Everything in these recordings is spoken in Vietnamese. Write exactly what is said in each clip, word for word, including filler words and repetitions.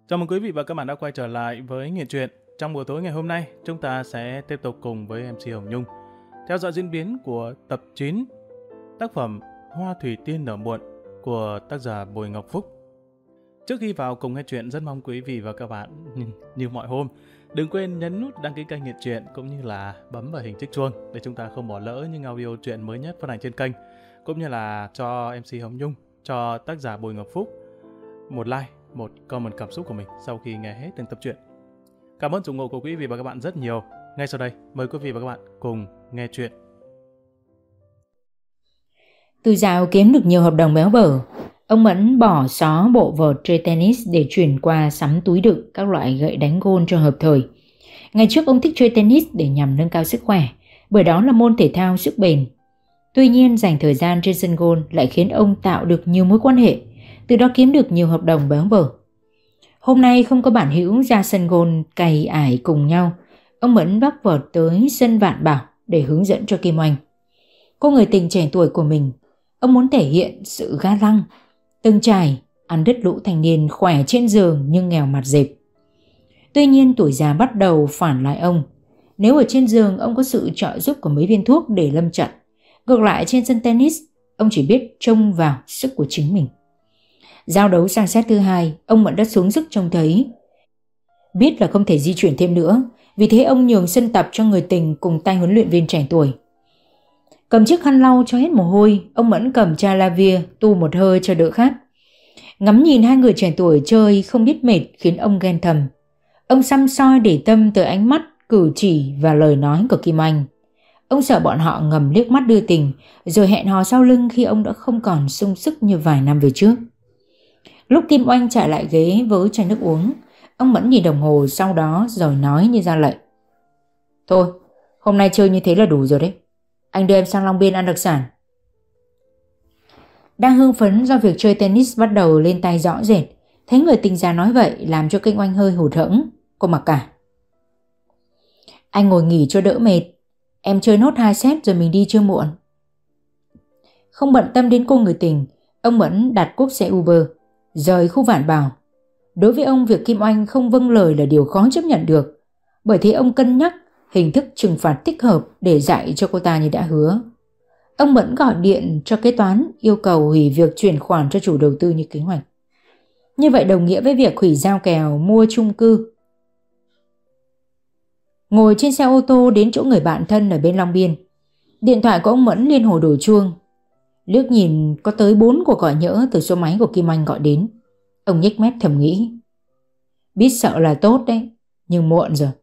Chào mừng quý vị và các bạn đã quay trở lại với Nghệ Truyện. Trong buổi tối ngày hôm nay, chúng ta sẽ tiếp tục cùng với em xê Hồng Nhung theo dõi diễn biến của tập chín tác phẩm Hoa Thủy Tiên Nở Muộn của tác giả Bùi Ngọc Phúc. Trước khi vào cùng nghe chuyện, rất mong quý vị và các bạn như mọi hôm đừng quên nhấn nút đăng ký kênh Nghệ Truyện cũng như là bấm vào hình chiếc chuông để chúng ta không bỏ lỡ những audio truyện mới nhất phát hành trên kênh, cũng như là cho em xê Hồng Nhung, cho tác giả Bùi Ngọc Phúc một like, một comment cảm xúc của mình sau khi nghe hết từng tập truyện. Cảm ơn ủng hộ của quý vị và các bạn rất nhiều. Ngay sau đây, mời quý vị và các bạn cùng nghe chuyện. Từ dạo kiếm được nhiều hợp đồng béo bở, ông Mẫn bỏ xó bộ vợt chơi tennis để chuyển qua sắm túi đựng các loại gậy đánh gôn cho hợp thời. Ngày trước ông thích chơi tennis để nhằm nâng cao sức khỏe, bởi đó là môn thể thao sức bền. Tuy nhiên dành thời gian trên sân gôn lại khiến ông tạo được nhiều mối quan hệ, từ đó kiếm được nhiều hợp đồng béo bở. Hôm nay không có bản hữu ra sân gôn cày ải cùng nhau, ông Mẫn vác vợt tới sân Vạn Bảo để hướng dẫn cho Kim Oanh. Cô người tình trẻ tuổi của mình, ông muốn thể hiện sự ga lăng, từng trải, ăn đứt lũ thanh niên khỏe trên giường nhưng nghèo mặt dẹp. Tuy nhiên tuổi già bắt đầu phản lại ông. Nếu ở trên giường ông có sự trợ giúp của mấy viên thuốc để lâm trận, ngược lại trên sân tennis ông chỉ biết trông vào sức của chính mình. Giao đấu sang set thứ hai, ông Mẫn đã xuống sức trông thấy. Biết là không thể di chuyển thêm nữa, vì thế ông nhường sân tập cho người tình cùng tay huấn luyện viên trẻ tuổi. Cầm chiếc khăn lau cho hết mồ hôi, ông Mẫn cầm chai la via tu một hơi cho đỡ khát. Ngắm nhìn hai người trẻ tuổi chơi không biết mệt khiến ông ghen thầm. Ông săm soi để tâm tới ánh mắt, cử chỉ và lời nói của Kim Oanh. Ông sợ bọn họ ngầm liếc mắt đưa tình, rồi hẹn hò sau lưng khi ông đã không còn sung sức như vài năm về trước. Lúc Kim Oanh chạy lại ghế với chai nước uống, ông Mẫn nhìn đồng hồ sau đó rồi nói như ra lệnh. Thôi, hôm nay chơi như thế là đủ rồi đấy. Anh đưa em sang Long Biên ăn đặc sản. Đang hưng phấn do việc chơi tennis bắt đầu lên tay rõ rệt, thấy người tình già nói vậy làm cho Kim Oanh hơi hụt hẫng. Cô mặc cả. Anh ngồi nghỉ cho đỡ mệt. Em chơi nốt hai set rồi mình đi chưa muộn. Không bận tâm đến cô người tình, ông Mẫn đặt cúp xe Uber, rời khu Vạn Bảo. Đối với ông, việc Kim Oanh không vâng lời là điều khó chấp nhận được. Bởi thế ông cân nhắc hình thức trừng phạt thích hợp để dạy cho cô ta như đã hứa. Ông Mẫn gọi điện cho kế toán yêu cầu hủy việc chuyển khoản cho chủ đầu tư như kế hoạch. Như vậy đồng nghĩa với việc hủy giao kèo mua chung cư. Ngồi trên xe ô tô đến chỗ người bạn thân ở bên Long Biên, điện thoại của ông Mẫn liên hồi đổ chuông. Liếc nhìn có tới bốn cuộc gọi nhỡ từ số máy của Kim Oanh gọi đến. Ông nhếch mép thầm nghĩ. Biết sợ là tốt đấy, nhưng muộn rồi.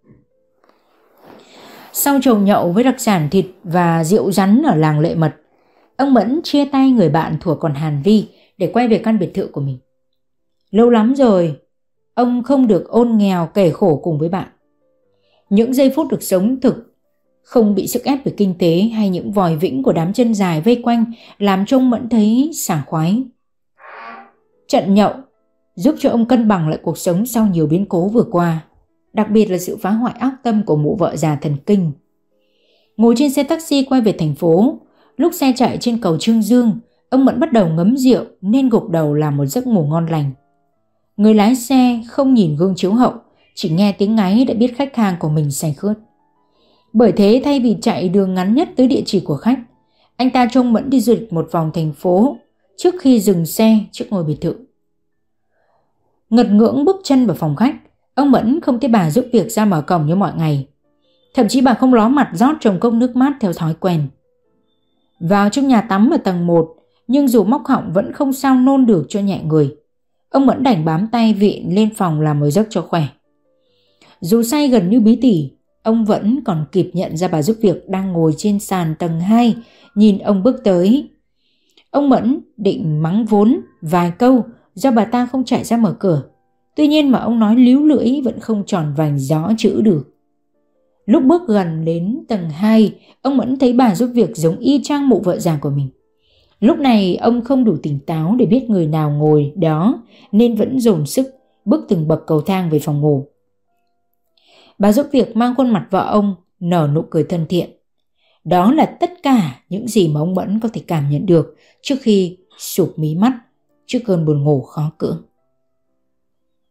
Sau chầu nhậu với đặc sản thịt và rượu rắn ở làng Lệ Mật, ông Mẫn chia tay người bạn thuở còn Hàn Vi để quay về căn biệt thự của mình. Lâu lắm rồi, ông không được ôn nghèo kể khổ cùng với bạn. Những giây phút được sống thực, không bị sức ép về kinh tế hay những vòi vĩnh của đám chân dài vây quanh làm cho ông Mẫn thấy sảng khoái. Trận nhậu giúp cho ông cân bằng lại cuộc sống sau nhiều biến cố vừa qua, đặc biệt là sự phá hoại ác tâm của mụ vợ già thần kinh. Ngồi trên xe taxi quay về thành phố, lúc xe chạy trên cầu Trương Dương, ông Mẫn bắt đầu ngấm rượu nên gục đầu làm một giấc ngủ ngon lành. Người lái xe không nhìn gương chiếu hậu, chỉ nghe tiếng ngáy đã biết khách hàng của mình say khướt. Bởi thế thay vì chạy đường ngắn nhất tới địa chỉ của khách, anh ta cho ông Mẫn đi du lịch một vòng thành phố trước khi dừng xe trước ngôi biệt thự. Ngật ngưỡng bước chân vào phòng khách, ông Mẫn không thấy bà giúp việc ra mở cổng như mọi ngày. Thậm chí bà không ló mặt rót chồng cốc nước mát theo thói quen. Vào trong nhà tắm ở tầng một, nhưng dù móc họng vẫn không sao nôn được cho nhẹ người. Ông Mẫn đành bám tay vịn lên phòng làm một giấc cho khỏe. Dù say gần như bí tỉ, ông vẫn còn kịp nhận ra bà giúp việc đang ngồi trên sàn tầng hai, nhìn ông bước tới. Ông Mẫn định mắng vốn vài câu do bà ta không chạy ra mở cửa. Tuy nhiên mà ông nói líu lưỡi vẫn không tròn vành rõ chữ được. Lúc bước gần đến tầng hai, ông Mẫn thấy bà giúp việc giống y chang mụ vợ già của mình. Lúc này ông không đủ tỉnh táo để biết người nào ngồi đó nên vẫn dồn sức bước từng bậc cầu thang về phòng ngủ. Bà giúp việc mang khuôn mặt vợ ông, nở nụ cười thân thiện. Đó là tất cả những gì mà ông Mẫn có thể cảm nhận được trước khi sụp mí mắt trước cơn buồn ngủ khó cưỡng.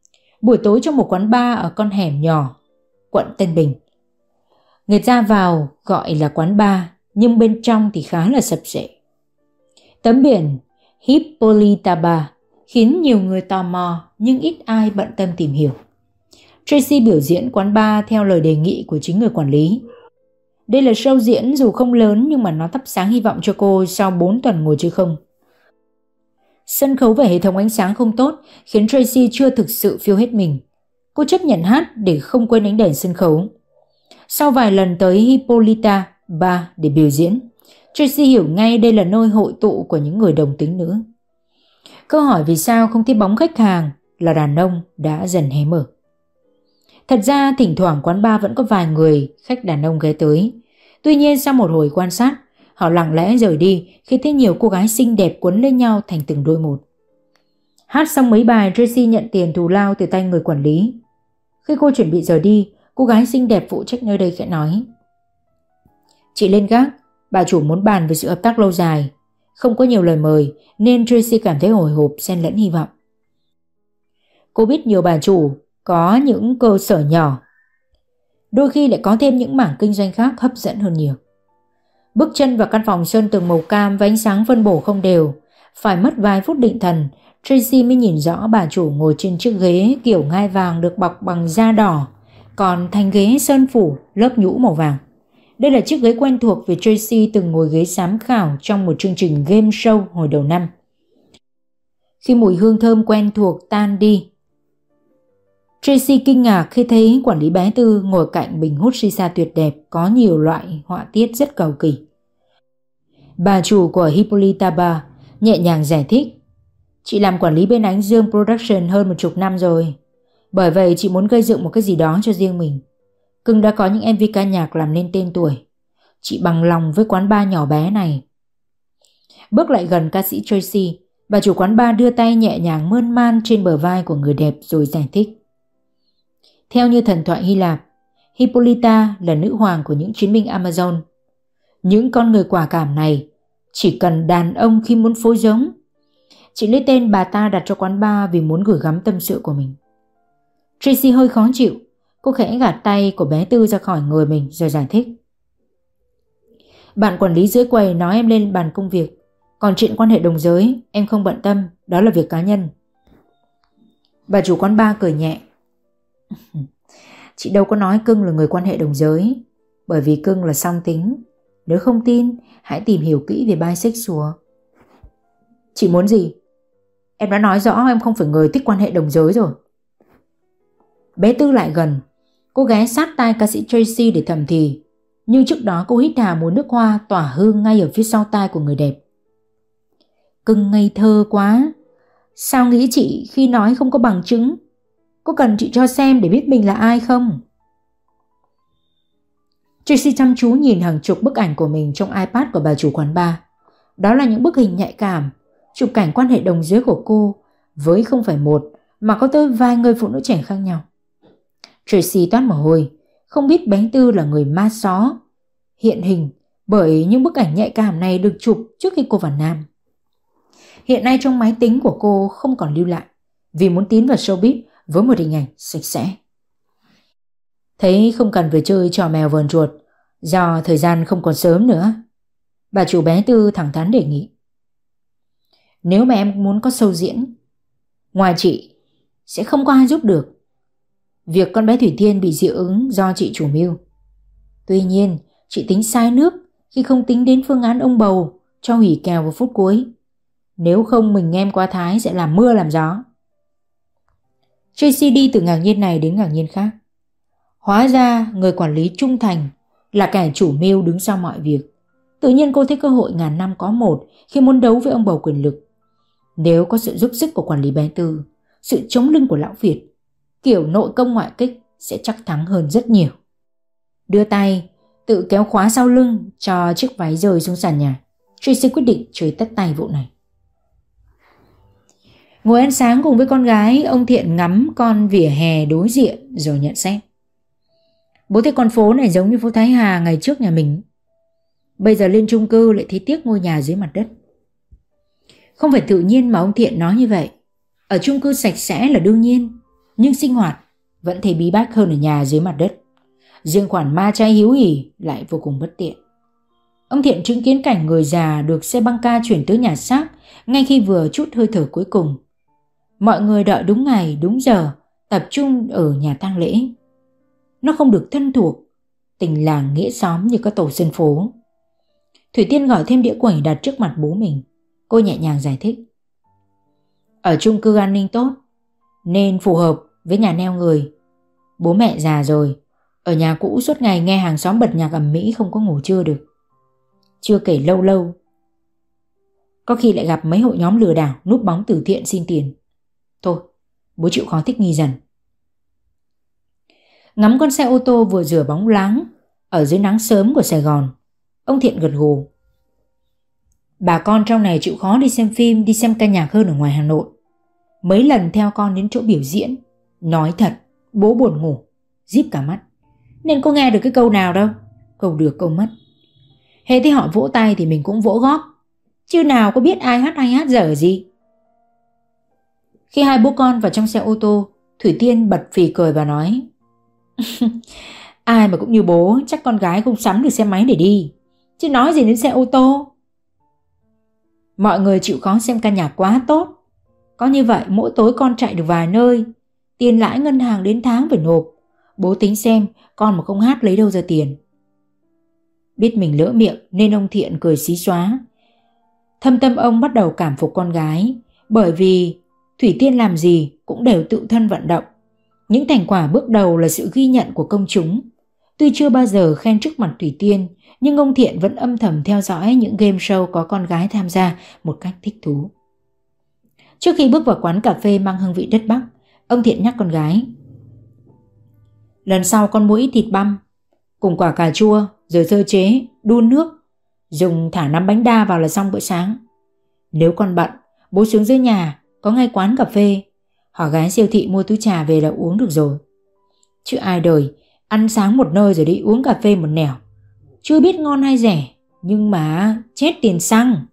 buổi tối trong một quán bar ở con hẻm nhỏ, quận Tân Bình. Người ra vào gọi là quán bar, nhưng bên trong thì khá là sập sệ. Tấm biển Hippolyta Bar khiến nhiều người tò mò nhưng ít ai bận tâm tìm hiểu. Tracy biểu diễn quán bar theo lời đề nghị của chính người quản lý. Đây là show diễn dù không lớn nhưng mà nó thắp sáng hy vọng cho cô sau bốn tuần ngồi chơi không. Sân khấu và hệ thống ánh sáng không tốt khiến Tracy chưa thực sự phiêu hết mình. Cô chấp nhận hát để không quên ánh đèn sân khấu. Sau vài lần tới Hippolyta Bar để biểu diễn, Tracy hiểu ngay đây là nơi hội tụ của những người đồng tính nữ. Câu hỏi vì sao không thấy bóng khách hàng là đàn ông đã dần hé mở. Thật ra thỉnh thoảng quán bar vẫn có vài người khách đàn ông ghé tới. Tuy nhiên sau một hồi quan sát, họ lặng lẽ rời đi khi thấy nhiều cô gái xinh đẹp quấn lên nhau thành từng đôi một. Hát xong mấy bài, Tracy nhận tiền thù lao từ tay người quản lý. Khi cô chuẩn bị rời đi, cô gái xinh đẹp phụ trách nơi đây khẽ nói: "Chị lên gác, bà chủ muốn bàn về sự hợp tác lâu dài." Không có nhiều lời mời nên Tracy cảm thấy hồi hộp xen lẫn hy vọng. Cô biết nhiều bà chủ có những cơ sở nhỏ, đôi khi lại có thêm những mảng kinh doanh khác hấp dẫn hơn nhiều. Bước chân vào căn phòng sơn tường màu cam với ánh sáng phân bổ không đều, phải mất vài phút định thần, Tracy mới nhìn rõ bà chủ ngồi trên chiếc ghế kiểu ngai vàng được bọc bằng da đỏ, còn thành ghế sơn phủ lớp nhũ màu vàng. Đây là chiếc ghế quen thuộc vì Tracy từng ngồi ghế giám khảo trong một chương trình game show hồi đầu năm. Khi mùi hương thơm quen thuộc tan đi, Tracy kinh ngạc khi thấy quản lý bé Tư ngồi cạnh bình hút shisha tuyệt đẹp có nhiều loại họa tiết rất cầu kỳ. Bà chủ của Hippolyta Bar nhẹ nhàng giải thích: "Chị làm quản lý bên Ánh Dương Production hơn một chục năm rồi. Bởi vậy chị muốn gây dựng một cái gì đó cho riêng mình. Cưng đã có những em vê ca nhạc làm nên tên tuổi. Chị bằng lòng với quán bar nhỏ bé này." Bước lại gần ca sĩ Tracy, bà chủ quán bar đưa tay nhẹ nhàng mơn man trên bờ vai của người đẹp rồi giải thích: "Theo như thần thoại Hy Lạp, Hippolyta là nữ hoàng của những chiến binh Amazon. Những con người quả cảm này chỉ cần đàn ông khi muốn phối giống. Chị lấy tên bà ta đặt cho quán bar vì muốn gửi gắm tâm sự của mình." Tracy hơi khó chịu, cô khẽ gạt tay của bé Tư ra khỏi người mình rồi giải thích: "Bạn quản lý dưới quầy nói em lên bàn công việc, còn chuyện quan hệ đồng giới em không bận tâm, đó là việc cá nhân." Bà chủ quán bar cười nhẹ: "Chị đâu có nói Cưng là người quan hệ đồng giới, bởi vì Cưng là song tính. Nếu không tin, hãy tìm hiểu kỹ về bisexual." "Chị muốn gì? Em đã nói rõ em không phải người thích quan hệ đồng giới rồi." Bé Tư lại gần, cô ghé sát tai ca sĩ Tracy để thầm thì, nhưng trước đó cô hít hà mùi nước hoa tỏa hương ngay ở phía sau tai của người đẹp. "Cưng ngây thơ quá. Sao nghĩ chị khi nói không có bằng chứng? Có cần chị cho xem để biết mình là ai không?" Tracy chăm chú nhìn hàng chục bức ảnh của mình trong iPad của bà chủ quán bar. Đó là những bức hình nhạy cảm, chụp cảnh quan hệ đồng giới của cô với không phải một mà có tới vài người phụ nữ trẻ khác nhau. Tracy toát mồ hôi, không biết bé Tư là người ma xó hiện hình bởi những bức ảnh nhạy cảm này được chụp trước khi cô vào Nam. Hiện nay trong máy tính của cô không còn lưu lại vì muốn tiến vào showbiz với một hình ảnh sạch sẽ. Thấy không cần phải chơi trò mèo vờn chuột do thời gian không còn sớm nữa, bà chủ bé Tư thẳng thắn đề nghị: "Nếu mà em muốn có show diễn, ngoài chị sẽ không có ai giúp được. Việc con bé Thủy Thiên bị dị ứng do chị chủ mưu. Tuy nhiên chị tính sai nước khi không tính đến phương án ông bầu cho hủy kèo vào phút cuối. Nếu không mình em quá thái sẽ làm mưa làm gió." Tracy đi từ ngạc nhiên này đến ngạc nhiên khác. Hóa ra người quản lý trung thành là kẻ chủ mưu đứng sau mọi việc. Tự nhiên cô thấy cơ hội ngàn năm có một khi muốn đấu với ông bầu quyền lực. Nếu có sự giúp sức của quản lý bé Tư, sự chống lưng của lão Việt, kiểu nội công ngoại kích sẽ chắc thắng hơn rất nhiều. Đưa tay tự kéo khóa sau lưng cho chiếc váy rơi xuống sàn nhà, Tracy quyết định chơi tất tay vụ này. Ngồi ăn sáng cùng với con gái, ông Thiện ngắm con vỉa hè đối diện rồi nhận xét: "Bố thấy con phố này giống như phố Thái Hà ngày trước nhà mình. Bây giờ lên chung cư lại thấy tiếc ngôi nhà dưới mặt đất." Không phải tự nhiên mà ông Thiện nói như vậy. Ở chung cư sạch sẽ là đương nhiên. nhưng sinh hoạt vẫn thấy bí bách hơn ở nhà dưới mặt đất. Riêng khoản ma chay hiếu hỉ lại vô cùng bất tiện. Ông Thiện chứng kiến cảnh người già được xe băng ca chuyển tới nhà xác ngay khi vừa trút hơi thở cuối cùng. Mọi người đợi đúng ngày, đúng giờ, tập trung ở nhà tang lễ. Nó không được thân thuộc, tình làng nghĩa xóm như các tổ dân phố. Thủy Tiên gọi thêm đĩa quẩy đặt trước mặt bố mình. Cô nhẹ nhàng giải thích. Ở chung cư an ninh tốt, nên phù hợp với nhà neo người. Bố mẹ già rồi, ở nhà cũ suốt ngày nghe hàng xóm bật nhạc ầm ĩ không có ngủ trưa được. Chưa kể lâu lâu có khi lại gặp mấy hội nhóm lừa đảo núp bóng từ thiện xin tiền. Thôi, bố chịu khó thích nghi dần. Ngắm con xe ô tô vừa rửa bóng láng ở dưới nắng sớm của Sài Gòn, ông Thiện gật gù. Bà con trong này chịu khó đi xem phim, đi xem ca nhạc hơn ở ngoài Hà Nội. Mấy lần theo con đến chỗ biểu diễn, nói thật, bố buồn ngủ, díp cả mắt, nên có nghe được cái câu nào đâu. Câu được câu mất. Hễ thấy họ vỗ tay thì mình cũng vỗ góp, chứ nào có biết ai hát hay hát dở gì. Khi hai bố con vào trong xe ô tô, Thủy Tiên bật phì cười và nói. Ai mà cũng như bố, chắc con gái không sắm được xe máy để đi, chứ nói gì đến xe ô tô. Mọi người chịu khó xem ca nhạc quá tốt. Có như vậy mỗi tối con chạy được vài nơi, tiền lãi ngân hàng đến tháng phải nộp. Bố tính xem con mà không hát lấy đâu ra tiền. Biết mình lỡ miệng nên ông Thiện cười xí xóa. Thâm tâm ông bắt đầu cảm phục con gái, bởi vì Thủy Tiên làm gì cũng đều tự thân vận động. Những thành quả bước đầu là sự ghi nhận của công chúng. Tuy chưa bao giờ khen trước mặt Thủy Tiên, nhưng ông Thiện vẫn âm thầm theo dõi những game show có con gái tham gia một cách thích thú. Trước khi bước vào quán cà phê mang hương vị đất Bắc, ông Thiện nhắc con gái. Lần sau con mua ít thịt băm cùng quả cà chua, rồi sơ chế, đun nước, dùng thả nắm bánh đa vào là xong bữa sáng. Nếu con bận, bố xuống dưới nhà có ngay quán cà phê, hỏi gái siêu thị mua túi trà về là uống được rồi. Chứ ai đời ăn sáng một nơi rồi đi uống cà phê một nẻo, chưa biết ngon hay rẻ, nhưng mà chết tiền xăng.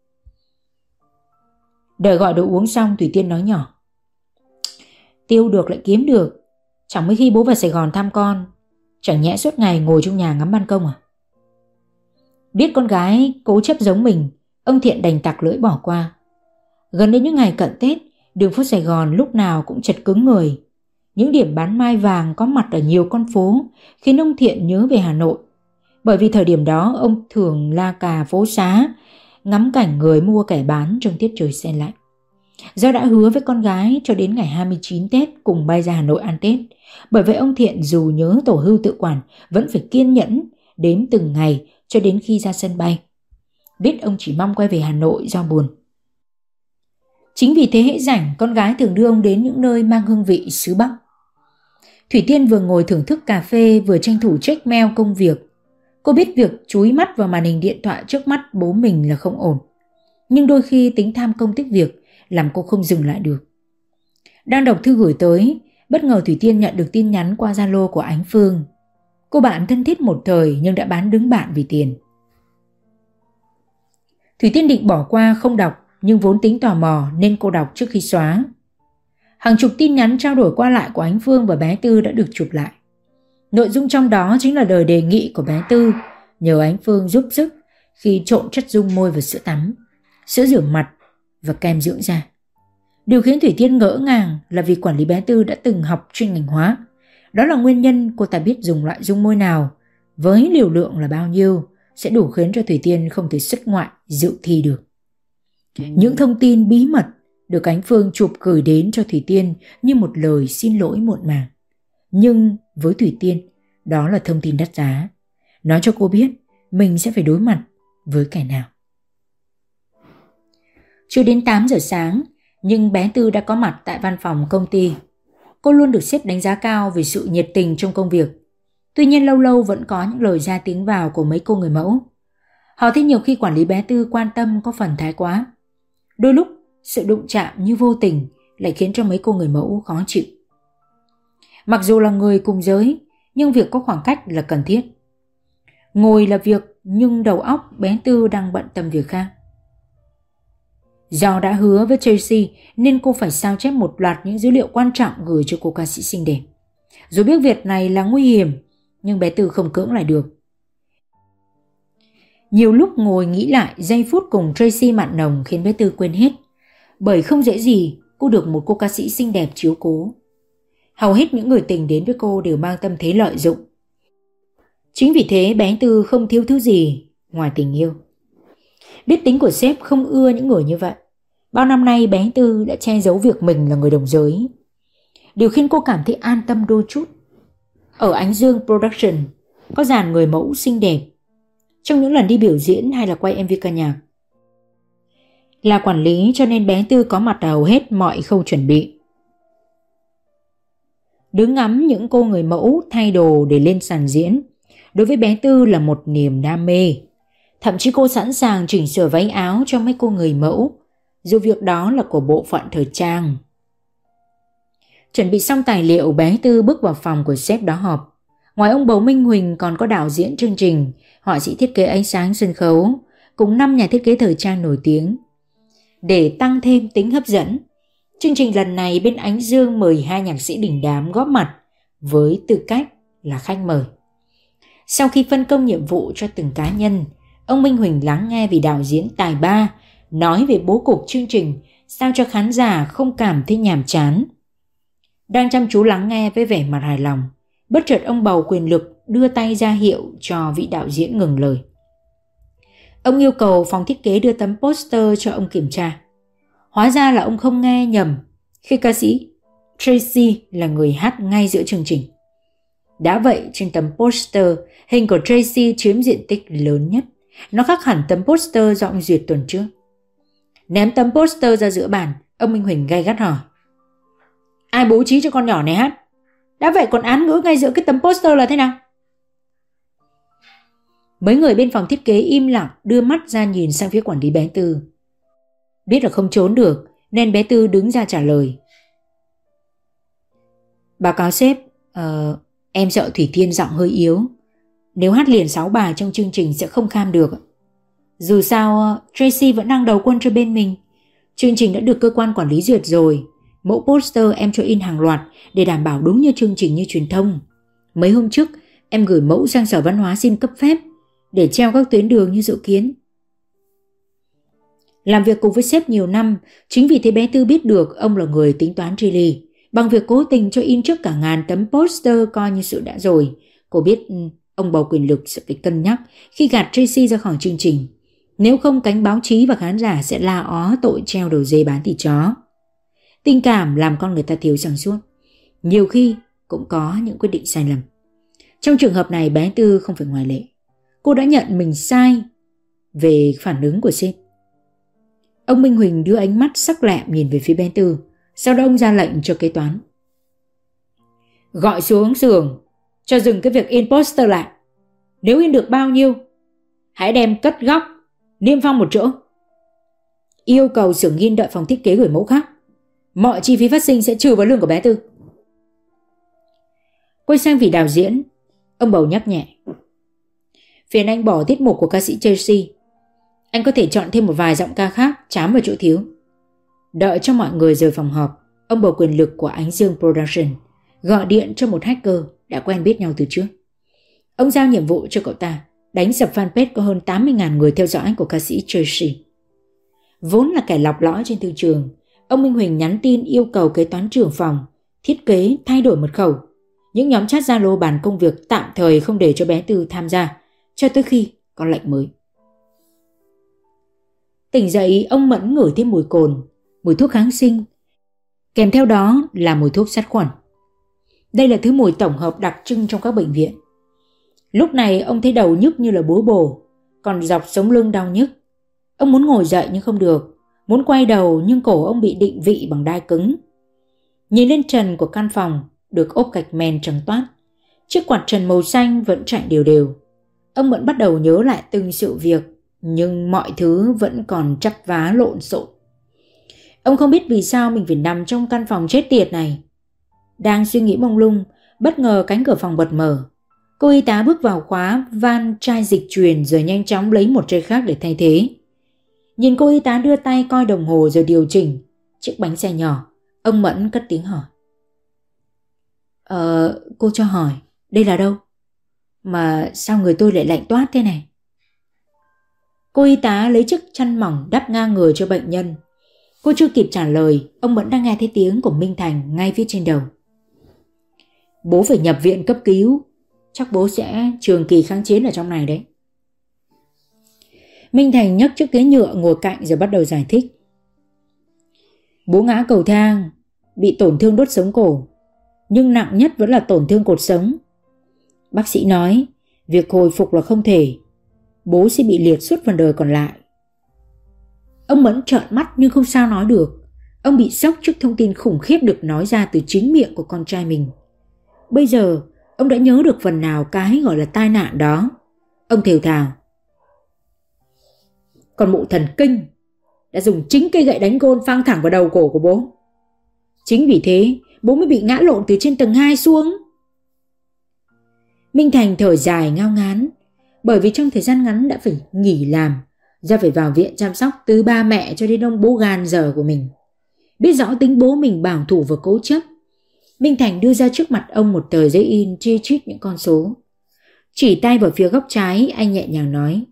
Đợi gọi đồ uống xong, Thủy Tiên nói nhỏ. Tiêu được lại kiếm được. Chẳng mấy khi bố vào Sài Gòn thăm con, chẳng nhẽ suốt ngày ngồi trong nhà ngắm ban công à? Biết con gái cố chấp giống mình, ông Thiện đành tặc lưỡi bỏ qua. Gần đến những ngày cận Tết, đường phố Sài Gòn lúc nào cũng chật cứng người. Những điểm bán mai vàng có mặt ở nhiều con phố khiến ông Thiện nhớ về Hà Nội. Bởi vì thời điểm đó ông thường la cà phố xá, ngắm cảnh người mua kẻ bán trong tiết trời se lạnh. Do đã hứa với con gái cho đến ngày hai mươi chín Tết cùng bay ra Hà Nội ăn Tết, bởi vậy ông Thiện dù nhớ tổ hưu tự quản vẫn phải kiên nhẫn đếm từng ngày cho đến khi ra sân bay. Biết ông chỉ mong quay về Hà Nội do buồn. Chính vì thế hễ rảnh, con gái thường đưa ông đến những nơi mang hương vị xứ Bắc. Thủy Tiên vừa ngồi thưởng thức cà phê vừa tranh thủ check mail công việc. Cô biết việc chúi mắt vào màn hình điện thoại trước mắt bố mình là không ổn, nhưng đôi khi tính tham công tiếc việc làm cô không dừng lại được. Đang đọc thư gửi tới, bất ngờ Thủy Tiên nhận được tin nhắn qua Zalo của Ánh Phương. Cô bạn thân thiết một thời nhưng đã bán đứng bạn vì tiền. Thủy Tiên định bỏ qua không đọc, nhưng vốn tính tò mò nên cô đọc trước khi xóa. Hàng chục tin nhắn trao đổi qua lại của Ánh Phương và bé Tư đã được chụp lại. Nội dung trong đó chính là lời đề nghị của bé Tư nhờ Ánh Phương giúp sức khi trộn chất dung môi vào sữa tắm, sữa rửa mặt và kem dưỡng da. Điều khiến Thủy Tiên ngỡ ngàng là vì quản lý bé Tư đã từng học chuyên ngành hóa. Đó là nguyên nhân cô ta biết dùng loại dung môi nào, với liều lượng là bao nhiêu, sẽ đủ khiến cho Thủy Tiên không thể xuất ngoại dự thi được. Những thông tin bí mật được Ánh Phương chụp gửi đến cho Thủy Tiên như một lời xin lỗi muộn màng. Nhưng với Thủy Tiên, đó là thông tin đắt giá, nói cho cô biết mình sẽ phải đối mặt với kẻ nào. Chưa đến tám giờ sáng, nhưng bé Tư đã có mặt tại văn phòng công ty. Cô luôn được sếp đánh giá cao vì sự nhiệt tình trong công việc. Tuy nhiên lâu lâu vẫn có những lời ra tiếng vào của mấy cô người mẫu. Họ thấy nhiều khi quản lý bé Tư quan tâm có phần thái quá. Đôi lúc sự đụng chạm như vô tình lại khiến cho mấy cô người mẫu khó chịu. Mặc dù là người cùng giới, nhưng việc có khoảng cách là cần thiết. Ngồi là việc nhưng đầu óc bé Tư đang bận tâm việc khác. Do đã hứa với Tracy nên cô phải sao chép một loạt những dữ liệu quan trọng gửi cho cô ca sĩ xinh đẹp. Dù biết việc này là nguy hiểm, nhưng bé Tư không cưỡng lại được. Nhiều lúc ngồi nghĩ lại giây phút cùng Tracy mặn nồng khiến bé Tư quên hết. Bởi không dễ gì cô được một cô ca sĩ xinh đẹp chiếu cố. Hầu hết những người tình đến với cô đều mang tâm thế lợi dụng. Chính vì thế bé Tư không thiếu thứ gì ngoài tình yêu. Biết tính của sếp không ưa những người như vậy, bao năm nay bé Tư đã che giấu việc mình là người đồng giới. Điều khiến cô cảm thấy an tâm đôi chút. Ở Ánh Dương Production có dàn người mẫu xinh đẹp. Trong những lần đi biểu diễn hay là quay em vê ca nhạc, là quản lý cho nên bé Tư có mặt ở hầu hết mọi khâu chuẩn bị. Đứng ngắm những cô người mẫu thay đồ để lên sàn diễn, đối với bé Tư là một niềm đam mê. Thậm chí cô sẵn sàng chỉnh sửa váy áo cho mấy cô người mẫu, dù việc đó là của bộ phận thời trang. Chuẩn bị xong tài liệu, bé Tư bước vào phòng của sếp đó họp. Ngoài ông bầu Minh Huỳnh còn có đạo diễn chương trình, họa sĩ thiết kế ánh sáng sân khấu, cùng năm nhà thiết kế thời trang nổi tiếng. Để tăng thêm tính hấp dẫn, chương trình lần này bên Ánh Dương mời hai nhạc sĩ đình đám góp mặt với tư cách là khách mời. Sau khi phân công nhiệm vụ cho từng cá nhân, ông Minh Huỳnh lắng nghe vị đạo diễn tài ba nói về bố cục chương trình sao cho khán giả không cảm thấy nhàm chán. Đang chăm chú lắng nghe với vẻ mặt hài lòng, bất chợt ông bầu quyền lực đưa tay ra hiệu cho vị đạo diễn ngừng lời. Ông yêu cầu phòng thiết kế đưa tấm poster cho ông kiểm tra. Hóa ra là ông không nghe nhầm khi ca sĩ Tracy là người hát ngay giữa chương trình. Đã vậy, trên tấm poster, hình của Tracy chiếm diện tích lớn nhất. Nó khác hẳn tấm poster do ông duyệt tuần trước. Ném tấm poster ra giữa bàn, ông Minh Huỳnh gay gắt hỏi: ai bố trí cho con nhỏ này hát? Đã vậy còn án ngữ ngay giữa cái tấm poster là thế nào? Mấy người bên phòng thiết kế im lặng đưa mắt ra nhìn sang phía quản lý bé Tư. Biết là không trốn được nên bé Tư đứng ra trả lời. Báo cáo sếp, uh, em sợ Thủy Tiên giọng hơi yếu. Nếu hát liền sáu bài trong chương trình sẽ không kham được. Dù sao Tracy vẫn đang đầu quân cho bên mình. Chương trình đã được cơ quan quản lý duyệt rồi. Mẫu poster em cho in hàng loạt để đảm bảo đúng như chương trình như truyền thông. Mấy hôm trước em gửi mẫu sang Sở Văn hóa xin cấp phép để treo các tuyến đường như dự kiến. Làm việc cùng với sếp nhiều năm, chính vì thế bé Tư biết được ông là người tính toán tri ly. Bằng việc cố tình cho in trước cả ngàn tấm poster coi như sự đã rồi, cô biết ông bầu quyền lực sẽ phải cân nhắc khi gạt Tracy ra khỏi chương trình. Nếu không, cánh báo chí và khán giả sẽ la ó tội treo đầu dê bán thịt chó. Tình cảm làm con người ta thiếu sáng suốt, nhiều khi cũng có những quyết định sai lầm. Trong trường hợp này bé Tư không phải ngoại lệ. Cô đã nhận mình sai về phản ứng của sếp. Ông Minh Huỳnh đưa ánh mắt sắc lẹm nhìn về phía bé Tư. Sau đó ông ra lệnh cho kế toán: gọi xuống xưởng cho dừng cái việc in poster lại. Nếu in được bao nhiêu, hãy đem cất góc, niêm phong một chỗ. Yêu cầu xưởng in đợi phòng thiết kế gửi mẫu khác. Mọi chi phí phát sinh sẽ trừ vào lương của bé Tư. Quay sang vị đạo diễn, ông bầu nhắc nhẹ: phiền anh bỏ tiết mục của ca sĩ Tracy. Anh có thể chọn thêm một vài giọng ca khác chám vào chỗ thiếu. Đợi cho mọi người rời phòng họp, ông bầu quyền lực của Ánh Dương Production gọi điện cho một hacker đã quen biết nhau từ trước. Ông giao nhiệm vụ cho cậu ta đánh sập fanpage có hơn tám mươi nghìn người theo dõi của ca sĩ Tracy. Vốn là kẻ lọc lõi trên thương trường, ông Minh Huỳnh nhắn tin yêu cầu kế toán trưởng phòng thiết kế thay đổi mật khẩu. Những nhóm chat Zalo bàn công việc tạm thời không để cho bé Tư tham gia cho tới khi có lệnh mới. Tỉnh dậy, ông Mẫn ngửi thêm mùi cồn, mùi thuốc kháng sinh, kèm theo đó là mùi thuốc sát khuẩn. Đây là thứ mùi tổng hợp đặc trưng trong các bệnh viện. Lúc này ông thấy đầu nhức như là búa bổ, còn dọc sống lưng đau nhức. Ông muốn ngồi dậy nhưng không được, muốn quay đầu nhưng cổ ông bị định vị bằng đai cứng. Nhìn lên trần của căn phòng được ốp gạch men trắng toát, chiếc quạt trần màu xanh vẫn chạy đều đều. Ông Mẫn bắt đầu nhớ lại từng sự việc, nhưng mọi thứ vẫn còn chắp vá lộn xộn. Ông không biết vì sao mình phải nằm trong căn phòng chết tiệt này. Đang suy nghĩ mông lung, bất ngờ cánh cửa phòng bật mở. Cô y tá bước vào khóa van chai dịch truyền rồi nhanh chóng lấy một chai khác để thay thế. Nhìn cô y tá đưa tay coi đồng hồ rồi điều chỉnh chiếc bánh xe nhỏ, ông Mẫn cất tiếng hỏi. Ờ, cô cho hỏi, đây là đâu? Mà sao người tôi lại lạnh toát thế này? Cô y tá lấy chiếc chăn mỏng đắp ngang người cho bệnh nhân. Cô chưa kịp trả lời, ông Mẫn đã nghe thấy tiếng của Minh Thành ngay phía trên đầu. Bố phải nhập viện cấp cứu, chắc bố sẽ trường kỳ kháng chiến ở trong này đấy. Minh Thành nhấc chiếc ghế nhựa ngồi cạnh rồi bắt đầu giải thích. Bố ngã cầu thang, bị tổn thương đốt sống cổ, nhưng nặng nhất vẫn là tổn thương cột sống. Bác sĩ nói việc hồi phục là không thể, bố sẽ bị liệt suốt phần đời còn lại. Ông Mẫn trợn mắt nhưng không sao nói được. Ông bị sốc trước thông tin khủng khiếp được nói ra từ chính miệng của con trai mình. Bây giờ ông đã nhớ được phần nào cái gọi là tai nạn đó. Ông thều thào. Con mụ thần kinh đã dùng chính cây gậy đánh gôn phang thẳng vào đầu cổ của bố. Chính vì thế bố mới bị ngã lộn từ trên tầng hai xuống. Minh Thành thở dài ngao ngán, bởi vì trong thời gian ngắn đã phải nghỉ làm, do phải vào viện chăm sóc từ ba mẹ cho đến ông bố gan dở của mình. Biết rõ tính bố mình bảo thủ và cố chấp, Minh Thành đưa ra trước mặt ông một tờ giấy in chi chít những con số. Chỉ tay vào phía góc trái, anh nhẹ nhàng nói.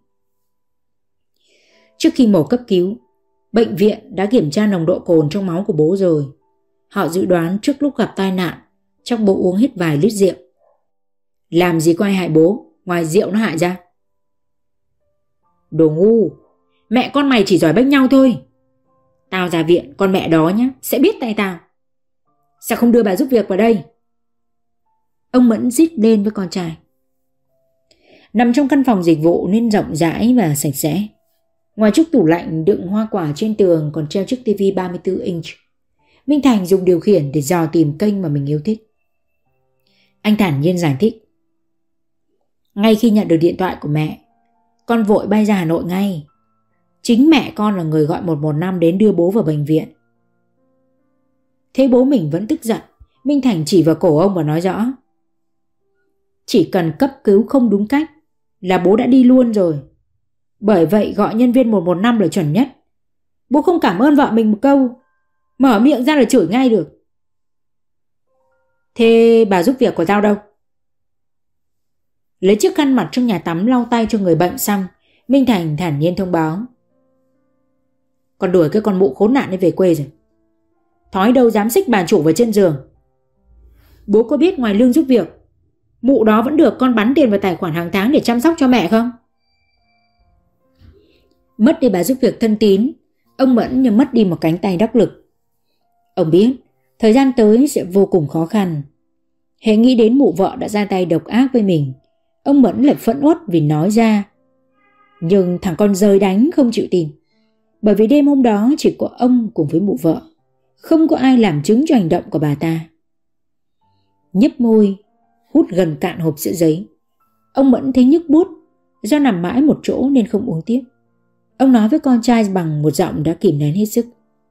Trước khi mổ cấp cứu, bệnh viện đã kiểm tra nồng độ cồn trong máu của bố rồi. Họ dự đoán trước lúc gặp tai nạn, chắc bố uống hết vài lít rượu. Làm gì có ai hại bố, ngoài rượu nó hại ra. Đồ ngu, mẹ con mày chỉ giỏi bênh nhau thôi. Tao ra viện, con mẹ đó nhá, sẽ biết tay tao. Sao không đưa bà giúp việc vào đây? Ông Mẫn rít lên với con trai. Nằm trong căn phòng dịch vụ nên rộng rãi và sạch sẽ. Ngoài chiếc tủ lạnh đựng hoa quả trên tường còn treo chiếc tivi ba mươi tư inch. Minh Thành dùng điều khiển để dò tìm kênh mà mình yêu thích. Anh thản nhiên giải thích. Ngay khi nhận được điện thoại của mẹ, con vội bay ra Hà Nội ngay. Chính mẹ con là người gọi một một năm đến đưa bố vào bệnh viện. Thế bố mình vẫn tức giận, Minh Thành chỉ vào cổ ông và nói rõ. Chỉ cần cấp cứu không đúng cách là bố đã đi luôn rồi. Bởi vậy gọi nhân viên một một năm là chuẩn nhất. Bố không cảm ơn vợ mình một câu, mở miệng ra là chửi ngay được. Thế bà giúp việc của tao đâu? Lấy chiếc khăn mặt trong nhà tắm lau tay cho người bệnh xong, Minh Thành thản nhiên thông báo. Con đuổi cái con mụ khốn nạn ấy về quê rồi. Thói đâu dám xích bà chủ vào trên giường. Bố có biết ngoài lương giúp việc, mụ đó vẫn được con bắn tiền vào tài khoản hàng tháng để chăm sóc cho mẹ không? Mất đi bà giúp việc thân tín, ông Mẫn như mất đi một cánh tay đắc lực. Ông biết thời gian tới sẽ vô cùng khó khăn. Hễ nghĩ đến mụ vợ đã ra tay độc ác với mình, ông Mẫn lại phẫn uất vì nói ra. Nhưng thằng con rơi đánh không chịu tin. Bởi vì đêm hôm đó chỉ có ông cùng với mụ vợ, không có ai làm chứng cho hành động của bà ta. Nhấp môi, hút gần cạn hộp sữa giấy. Ông Mẫn thấy nhức buốt, do nằm mãi một chỗ nên không uống tiếp. Ông nói với con trai bằng một giọng đã kìm nén hết sức.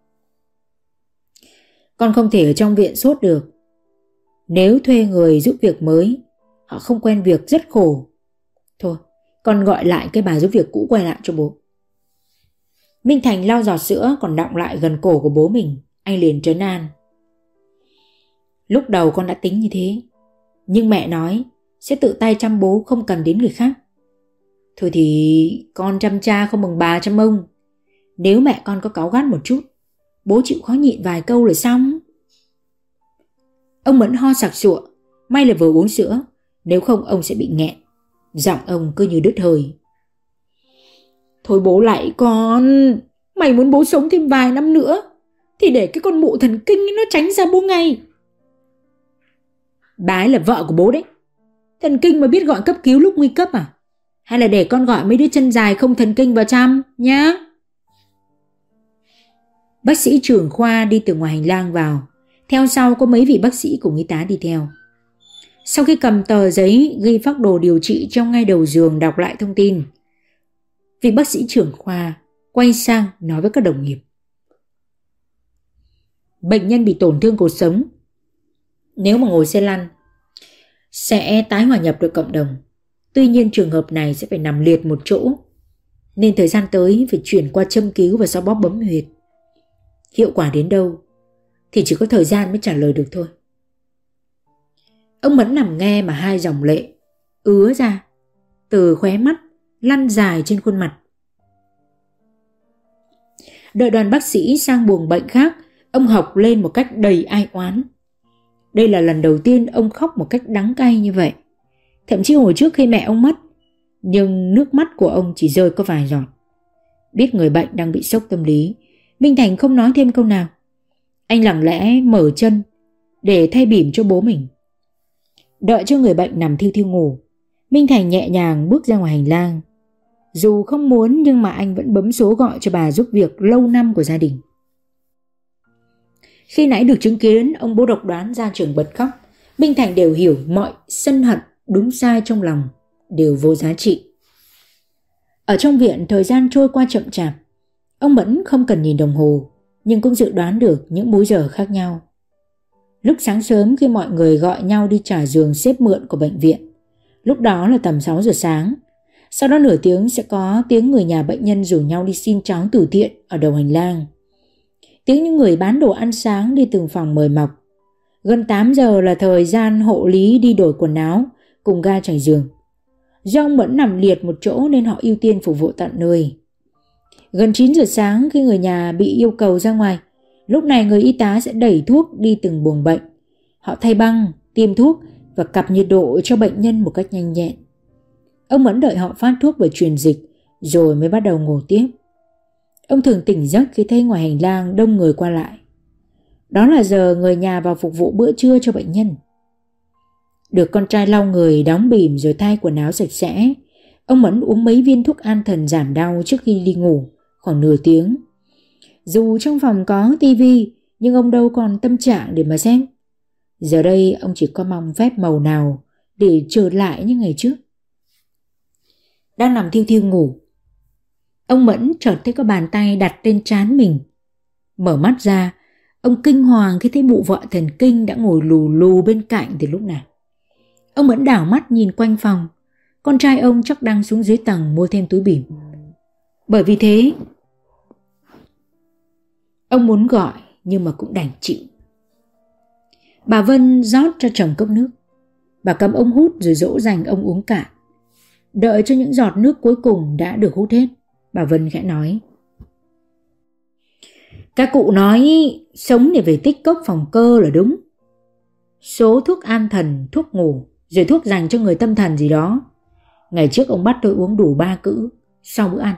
Con không thể ở trong viện suốt được. Nếu thuê người giúp việc mới, họ không quen việc rất khổ. Thôi, con gọi lại cái bà giúp việc cũ quay lại cho bố. Minh Thành lau giọt sữa còn đọng lại gần cổ của bố mình. Anh liền trấn an. Lúc đầu con đã tính như thế, nhưng mẹ nói sẽ tự tay chăm bố, không cần đến người khác. Thôi thì con chăm cha không bằng bà chăm ông. Nếu mẹ con có cáu gắt một chút, bố chịu khó nhịn vài câu là xong. Ông Mẫn ho sặc sụa. May là vừa uống sữa, nếu không ông sẽ bị nghẹn. Giọng ông cứ như đứt hơi. Thôi bố lại con, mày muốn bố sống thêm vài năm nữa thì để cái con mụ thần kinh nó tránh ra bố ngay. Bà ấy là vợ của bố đấy. Thần kinh mà biết gọi cấp cứu lúc nguy cấp à? Hay là để con gọi mấy đứa chân dài không thần kinh vào chăm nhá. Bác sĩ trưởng khoa đi từ ngoài hành lang vào. Theo sau có mấy vị bác sĩ cùng y tá đi theo. Sau khi cầm tờ giấy ghi phác đồ điều trị trong ngay đầu giường đọc lại thông tin, vị bác sĩ trưởng khoa quay sang nói với các đồng nghiệp. Bệnh nhân bị tổn thương cột sống. Nếu mà ngồi xe lăn sẽ tái hòa nhập được cộng đồng. Tuy nhiên trường hợp này sẽ phải nằm liệt một chỗ. nên thời gian tới phải chuyển qua châm cứu và xoa bóp bấm huyệt. Hiệu quả đến đâu thì chỉ có thời gian mới trả lời được thôi. Ông Mẫn nằm nghe mà hai dòng lệ ứa ra từ khóe mắt lăn dài trên khuôn mặt. Đợi đoàn bác sĩ sang buồng bệnh khác, ông Học lên một cách đầy ai oán. Đây là lần đầu tiên ông khóc một cách đắng cay như vậy. Thậm chí hồi trước khi mẹ ông mất, nhưng nước mắt của ông chỉ rơi có vài giọt. Biết người bệnh đang bị sốc tâm lý, Minh Thành không nói thêm câu nào. Anh lặng lẽ mở chân để thay bỉm cho bố mình. Đợi cho người bệnh nằm thiu thiu ngủ, Minh Thành nhẹ nhàng bước ra ngoài hành lang. Dù không muốn nhưng mà anh vẫn bấm số gọi cho bà giúp việc lâu năm của gia đình. Khi nãy được chứng kiến ông bố độc đoán ra trường bật khóc, Minh Thành đều hiểu mọi sân hận đúng sai trong lòng đều vô giá trị. Ở trong viện thời gian trôi qua chậm chạp. Ông Mẫn không cần nhìn đồng hồ, nhưng cũng dự đoán được những múi giờ khác nhau. Lúc sáng sớm khi mọi người gọi nhau đi trả giường xếp mượn của bệnh viện, lúc đó là tầm sáu giờ sáng. Sau đó nửa tiếng sẽ có tiếng người nhà bệnh nhân rủ nhau đi xin cháo từ thiện ở đầu hành lang. Tiếng những người bán đồ ăn sáng đi từng phòng mời mọc. Gần tám giờ là thời gian hộ lý đi đổi quần áo cùng ga trải giường. Do ông Mẫn nằm liệt một chỗ nên họ ưu tiên phục vụ tận nơi. Gần chín giờ sáng khi người nhà bị yêu cầu ra ngoài, lúc này người y tá sẽ đẩy thuốc đi từng buồng bệnh. Họ thay băng, tiêm thuốc và cặp nhiệt độ cho bệnh nhân một cách nhanh nhẹn. Ông Mẫn đợi họ phát thuốc và truyền dịch rồi mới bắt đầu ngủ tiếp. Ông thường tỉnh giấc khi thấy ngoài hành lang đông người qua lại. Đó là giờ người nhà vào phục vụ bữa trưa cho bệnh nhân. Được con trai lau người, đóng bìm rồi thay quần áo sạch sẽ, ông Mẫn uống mấy viên thuốc an thần giảm đau trước khi đi ngủ khoảng nửa tiếng. Dù trong phòng có tivi nhưng ông đâu còn tâm trạng để mà xem. Giờ đây ông chỉ có mong phép màu nào để trở lại như ngày trước. Đang nằm thiu thiu ngủ, ông Mẫn chợt thấy có bàn tay đặt lên trán mình. Mở mắt ra, ông kinh hoàng khi thấy mụ vợ thần kinh đã ngồi lù lù bên cạnh từ lúc nào. Ông Mẫn đảo mắt nhìn quanh phòng. Con trai ông chắc đang xuống dưới tầng mua thêm túi bỉm. Bởi vì thế ông muốn gọi nhưng mà cũng đành chịu. Bà Vân rót cho chồng cốc nước. Bà cầm ông hút rồi dỗ dành ông uống cạn. Đợi cho những giọt nước cuối cùng đã được hút hết, bà Vân khẽ nói: Các cụ nói sống để về tích cốc phòng cơ là đúng. Số thuốc an thần, thuốc ngủ, rồi thuốc dành cho người tâm thần gì đó, ngày trước ông bắt tôi uống đủ ba cữ sau bữa ăn.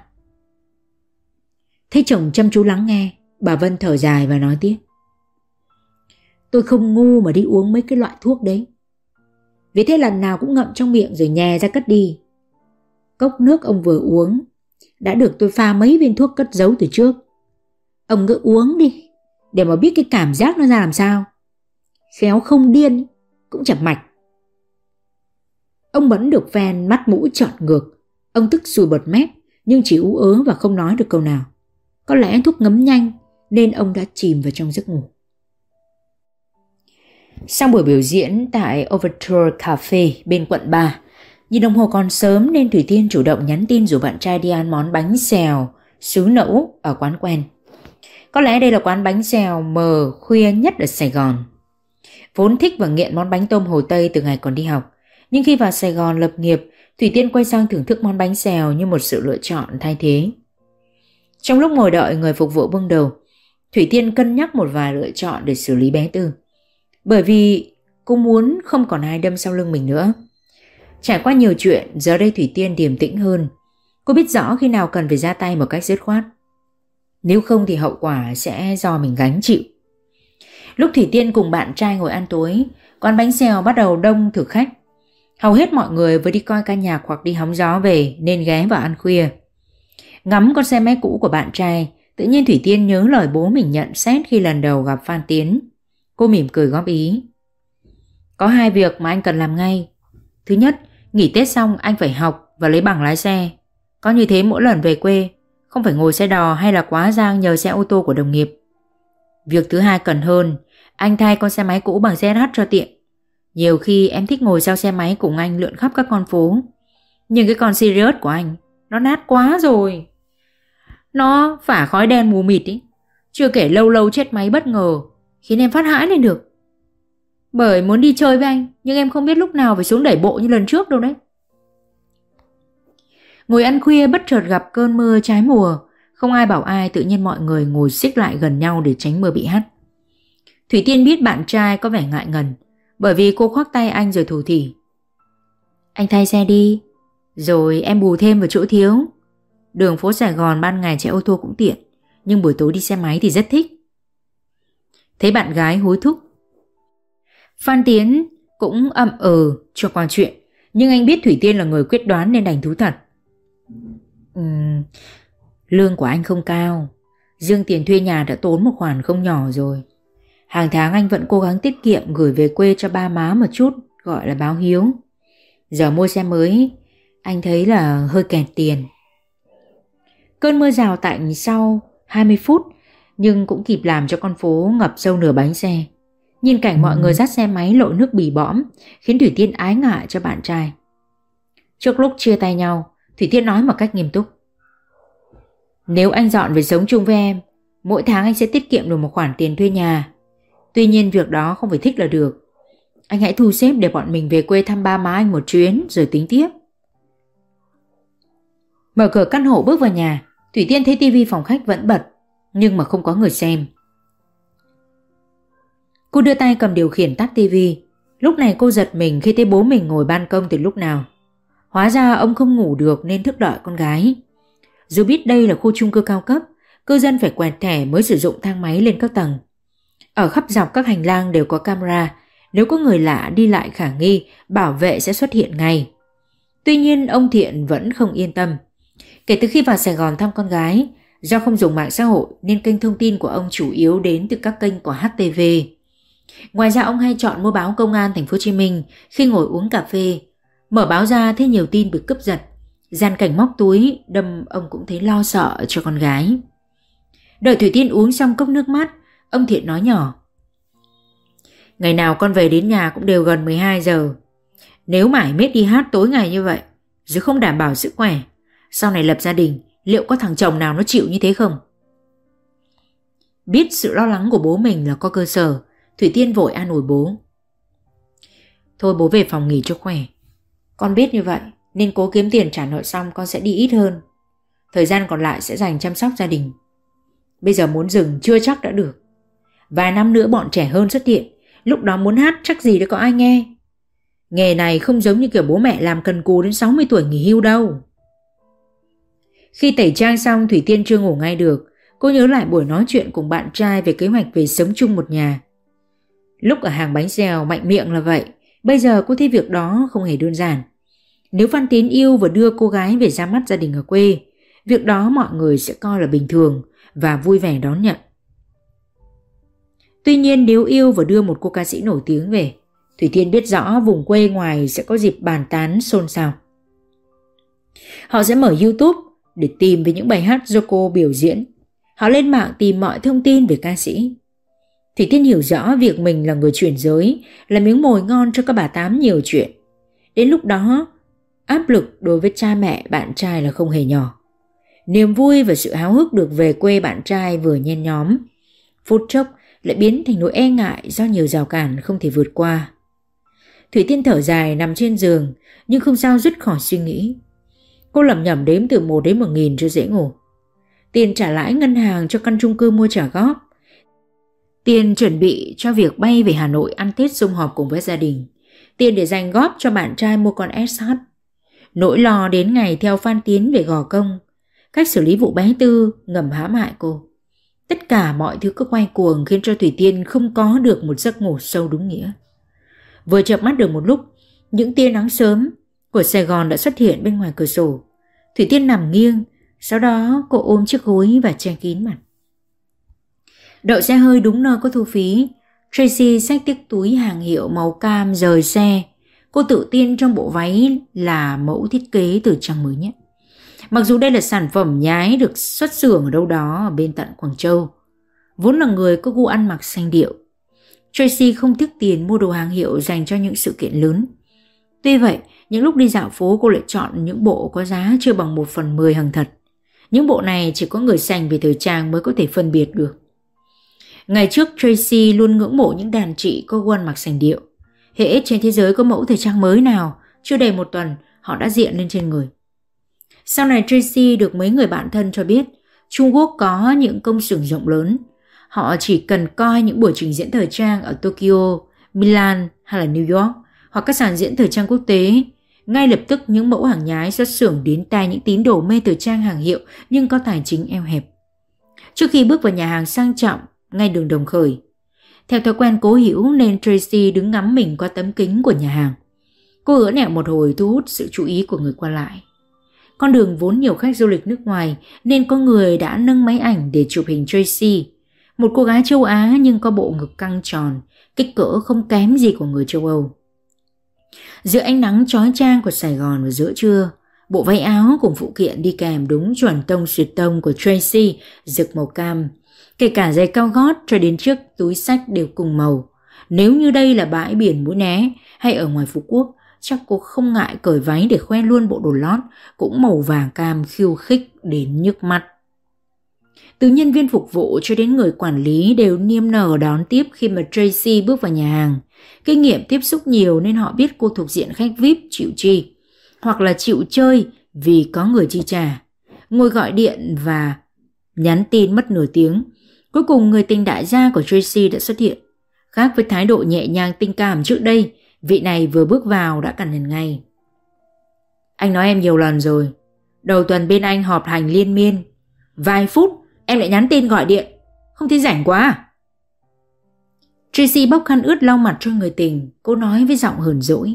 Thấy chồng chăm chú lắng nghe, bà Vân thở dài và nói tiếp: Tôi không ngu mà đi uống mấy cái loại thuốc đấy. Vì thế lần nào cũng ngậm trong miệng rồi nhè ra cất đi. Cốc nước ông vừa uống đã được tôi pha mấy viên thuốc cất giấu từ trước. Ông cứ uống đi để mà biết cái cảm giác nó ra làm sao. Khéo không điên cũng chập mạch. Ông Mẫn được ven mắt mũi trọn ngược. Ông tức sùi bọt mép nhưng chỉ ú ớ và không nói được câu nào. Có lẽ thuốc ngấm nhanh nên ông đã chìm vào trong giấc ngủ. Sau buổi biểu diễn tại Overture Cafe bên quận ba, nhìn đồng hồ còn sớm nên Thủy Tiên chủ động nhắn tin rủ bạn trai đi ăn món bánh xèo xứ Nẫu ở quán quen. Có lẽ đây là quán bánh xèo mờ khuya nhất ở Sài Gòn. Vốn thích và nghiện món bánh tôm Hồ Tây từ ngày còn đi học, nhưng khi vào Sài Gòn lập nghiệp, Thủy Tiên quay sang thưởng thức món bánh xèo như một sự lựa chọn thay thế. Trong lúc ngồi đợi người phục vụ bưng đầu, Thủy Tiên cân nhắc một vài lựa chọn để xử lý bé Tư. Bởi vì cô muốn không còn ai đâm sau lưng mình nữa. Trải qua nhiều chuyện, giờ đây Thủy Tiên điềm tĩnh hơn. Cô biết rõ khi nào cần phải ra tay một cách dứt khoát. Nếu không thì hậu quả sẽ do mình gánh chịu. Lúc Thủy Tiên cùng bạn trai ngồi ăn tối, quán bánh xèo bắt đầu đông thực khách. Hầu hết mọi người vừa đi coi ca nhạc hoặc đi hóng gió về nên ghé vào ăn khuya. Ngắm con xe máy cũ của bạn trai, tự nhiên Thủy Tiên nhớ lời bố mình nhận xét khi lần đầu gặp Phan Tiến. Cô mỉm cười góp ý: Có hai việc mà anh cần làm ngay. Thứ nhất, nghỉ Tết xong anh phải học và lấy bằng lái xe. Có như thế mỗi lần về quê không phải ngồi xe đò hay là quá giang nhờ xe ô tô của đồng nghiệp. Việc thứ hai cần hơn, anh thay con xe máy cũ bằng xe hát cho tiện. Nhiều khi em thích ngồi sau xe máy cùng anh lượn khắp các con phố. Nhưng cái con Sirius của anh nó nát quá rồi. Nó phả khói đen mù mịt ý. Chưa kể lâu lâu chết máy bất ngờ, khiến em phát hãi lên được. Bởi muốn đi chơi với anh, nhưng em không biết lúc nào phải xuống đẩy bộ như lần trước đâu đấy. Ngồi ăn khuya bất chợt gặp cơn mưa trái mùa. Không ai bảo ai, tự nhiên mọi người ngồi xích lại gần nhau để tránh mưa bị hắt. Thủy Tiên biết bạn trai có vẻ ngại ngần, bởi vì cô khoác tay anh rồi thủ thỉ. Anh thay xe đi, rồi em bù thêm vào chỗ thiếu. Đường phố Sài Gòn ban ngày chạy ô tô cũng tiện, nhưng buổi tối đi xe máy thì rất thích. Thấy bạn gái hối thúc, Phan Tiến cũng ậm ừ cho qua chuyện, nhưng anh biết Thủy Tiên là người quyết đoán nên đành thú thật. Uhm, lương của anh không cao, riêng tiền thuê nhà đã tốn một khoản không nhỏ rồi. Hàng tháng anh vẫn cố gắng tiết kiệm gửi về quê cho ba má một chút, gọi là báo hiếu. Giờ mua xe mới, anh thấy là hơi kẹt tiền. Cơn mưa rào tạnh sau hai mươi phút, nhưng cũng kịp làm cho con phố ngập sâu nửa bánh xe. Nhìn cảnh mọi người dắt xe máy lội nước bì bõm, khiến Thủy Tiên ái ngại cho bạn trai. Trước lúc chia tay nhau, Thủy Tiên nói một cách nghiêm túc. Nếu anh dọn về sống chung với em, mỗi tháng anh sẽ tiết kiệm được một khoản tiền thuê nhà. Tuy nhiên việc đó không phải thích là được. Anh hãy thu xếp để bọn mình về quê thăm ba má anh một chuyến rồi tính tiếp. Mở cửa căn hộ bước vào nhà, Thủy Tiên thấy tivi phòng khách vẫn bật, nhưng mà không có người xem. Cô đưa tay cầm điều khiển tắt tivi. Lúc này cô giật mình khi thấy bố mình ngồi ban công từ lúc nào. Hóa ra ông không ngủ được nên thức đợi con gái. Dù biết đây là khu chung cư cao cấp, cư dân phải quẹt thẻ mới sử dụng thang máy lên các tầng. Ở khắp dọc các hành lang đều có camera, nếu có người lạ đi lại khả nghi, bảo vệ sẽ xuất hiện ngay. Tuy nhiên ông Thiện vẫn không yên tâm. Kể từ khi vào Sài Gòn thăm con gái, do không dùng mạng xã hội nên kênh thông tin của ông chủ yếu đến từ các kênh của hát tê vê. Ngoài ra ông hay chọn mua báo Công an Thành phố Hồ Chí Minh khi ngồi uống cà phê. Mở báo ra thấy nhiều tin bị cướp giật, gian cảnh móc túi, đâm ông cũng thấy lo sợ cho con gái. Đợi Thủy Tiên uống xong cốc nước mát, ông Thiện nói nhỏ. Ngày nào con về đến nhà cũng đều gần mười hai giờ. Nếu mải miết đi hát tối ngày như vậy, rồi không đảm bảo sức khỏe, sau này lập gia đình, liệu có thằng chồng nào nó chịu như thế không? Biết sự lo lắng của bố mình là có cơ sở, Thủy Tiên vội an ủi bố. Thôi bố về phòng nghỉ cho khỏe. Con biết như vậy nên cố kiếm tiền trả nợ xong con sẽ đi ít hơn. Thời gian còn lại sẽ dành chăm sóc gia đình. Bây giờ muốn dừng chưa chắc đã được. Vài năm nữa bọn trẻ hơn xuất hiện, lúc đó muốn hát chắc gì đã có ai nghe. Nghề này không giống như kiểu bố mẹ làm cần cù đến sáu mươi tuổi nghỉ hưu đâu. Khi tẩy trang xong, Thủy Tiên chưa ngủ ngay được. Cô nhớ lại buổi nói chuyện cùng bạn trai về kế hoạch về sống chung một nhà. Lúc ở hàng bánh xèo mạnh miệng là vậy, bây giờ cô thấy việc đó không hề đơn giản. Nếu Phan Tiến yêu và đưa cô gái về ra mắt gia đình ở quê, việc đó mọi người sẽ coi là bình thường và vui vẻ đón nhận. Tuy nhiên nếu yêu và đưa một cô ca sĩ nổi tiếng về, Thủy Tiên biết rõ vùng quê ngoài sẽ có dịp bàn tán xôn xao. Họ sẽ mở YouTube để tìm về những bài hát do cô biểu diễn. Họ lên mạng tìm mọi thông tin về ca sĩ. Thủy Tiên hiểu rõ việc mình là người chuyển giới là miếng mồi ngon cho các bà tám nhiều chuyện. Đến lúc đó, áp lực đối với cha mẹ bạn trai là không hề nhỏ. Niềm vui và sự háo hức được về quê bạn trai vừa nhen nhóm, phút chốc lại biến thành nỗi e ngại do nhiều rào cản không thể vượt qua. Thủy Tiên thở dài nằm trên giường, nhưng không sao dứt khỏi suy nghĩ. Cô lẩm nhẩm đếm từ một đến một nghìn cho dễ ngủ. Tiền trả lãi ngân hàng cho căn chung cư mua trả góp, tiền chuẩn bị cho việc bay về Hà Nội ăn Tết sum họp cùng với gia đình, tiền để dành góp cho bạn trai mua con ét hát, nỗi lo đến ngày theo Phan Tiến về Gò Công, cách xử lý vụ bé Tư ngầm hãm hại cô. Tất cả mọi thứ cứ quay cuồng khiến cho Thủy Tiên không có được một giấc ngủ sâu đúng nghĩa. Vừa chợp mắt được một lúc, những tia nắng sớm của Sài Gòn đã xuất hiện bên ngoài cửa sổ. Thủy Tiên nằm nghiêng, sau đó cô ôm chiếc gối và che kín mặt. Đậu xe hơi đúng nơi có thu phí, Tracy xách chiếc túi hàng hiệu màu cam rời xe. Cô tự tin trong bộ váy là mẫu thiết kế từ trang mới nhất. Mặc dù đây là sản phẩm nhái được xuất xưởng ở đâu đó ở bên tận Quảng Châu. Vốn là người có gu ăn mặc sanh điệu, Tracy không tiếc tiền mua đồ hàng hiệu dành cho những sự kiện lớn. Tuy vậy, những lúc đi dạo phố cô lại chọn những bộ có giá chưa bằng một phần mười hàng thật. Những bộ này chỉ có người sành về thời trang mới có thể phân biệt được. Ngày trước Tracy luôn ngưỡng mộ những đàn chị có gu ăn mặc sành điệu. Hễ trên thế giới có mẫu thời trang mới nào, chưa đầy một tuần họ đã diện lên trên người. Sau này Tracy được mấy người bạn thân cho biết Trung Quốc có những công xưởng rộng lớn. Họ chỉ cần coi những buổi trình diễn thời trang ở Tokyo, Milan hay là New York hoặc các sàn diễn thời trang quốc tế. Ngay lập tức những mẫu hàng nhái xuất xưởng đến tay những tín đồ mê thời trang hàng hiệu nhưng có tài chính eo hẹp. Trước khi bước vào nhà hàng sang trọng ngay đường Đồng Khởi, theo thói quen cố hữu nên Tracy đứng ngắm mình qua tấm kính của nhà hàng. Cô ứa nẹo một hồi thu hút sự chú ý của người qua lại. Con đường vốn nhiều khách du lịch nước ngoài nên có người đã nâng máy ảnh để chụp hình Tracy, một cô gái châu Á nhưng có bộ ngực căng tròn, kích cỡ không kém gì của người châu Âu. Giữa ánh nắng chói chang của Sài Gòn vào giữa trưa, bộ váy áo cùng phụ kiện đi kèm đúng chuẩn tông xuyệt tông của Tracy rực màu cam. Kể cả giày cao gót cho đến chiếc túi xách đều cùng màu. Nếu như đây là bãi biển Mũi Né hay ở ngoài Phú Quốc, chắc cô không ngại cởi váy để khoe luôn bộ đồ lót cũng màu vàng cam khiêu khích đến nhức mắt. Từ nhân viên phục vụ cho đến người quản lý đều niềm nở đón tiếp khi mà Tracy bước vào nhà hàng. Kinh nghiệm tiếp xúc nhiều nên họ biết cô thuộc diện khách vi ai pi chịu chi, hoặc là chịu chơi vì có người chi trả. Ngồi gọi điện và nhắn tin mất nửa tiếng. Cuối cùng người tình đại gia của Tracy đã xuất hiện. Khác với thái độ nhẹ nhàng tình cảm trước đây, vị này vừa bước vào đã cằn nhằn ngay. Anh nói em nhiều lần rồi, đầu tuần bên anh họp hành liên miên. Vài phút em lại nhắn tin gọi điện, không thấy rảnh quá à? Tracy bóc khăn ướt lau mặt cho người tình. Cô nói với giọng hờn dỗi.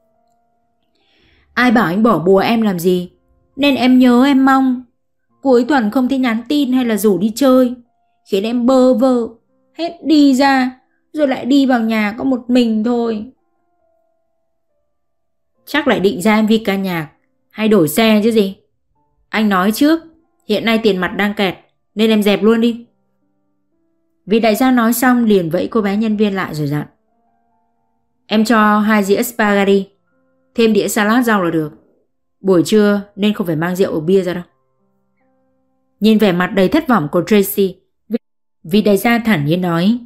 Ai bảo anh bỏ bùa em làm gì, nên em nhớ em mong. Cuối tuần không thấy nhắn tin hay là rủ đi chơi, khiến em bơ vơ, hết đi ra rồi lại đi vào nhà có một mình thôi. Chắc lại định ra em vi ca nhạc hay đổi xe chứ gì. Anh nói trước, hiện nay tiền mặt đang kẹt nên em dẹp luôn đi. Vị đại gia nói xong liền vẫy cô bé nhân viên lại rồi dặn. Em cho hai dĩa spaghetti, thêm đĩa salad rau là được. Buổi trưa nên không phải mang rượu or bia ra đâu. Nhìn vẻ mặt đầy thất vọng của Tracy, vị đại gia thản nhiên nói.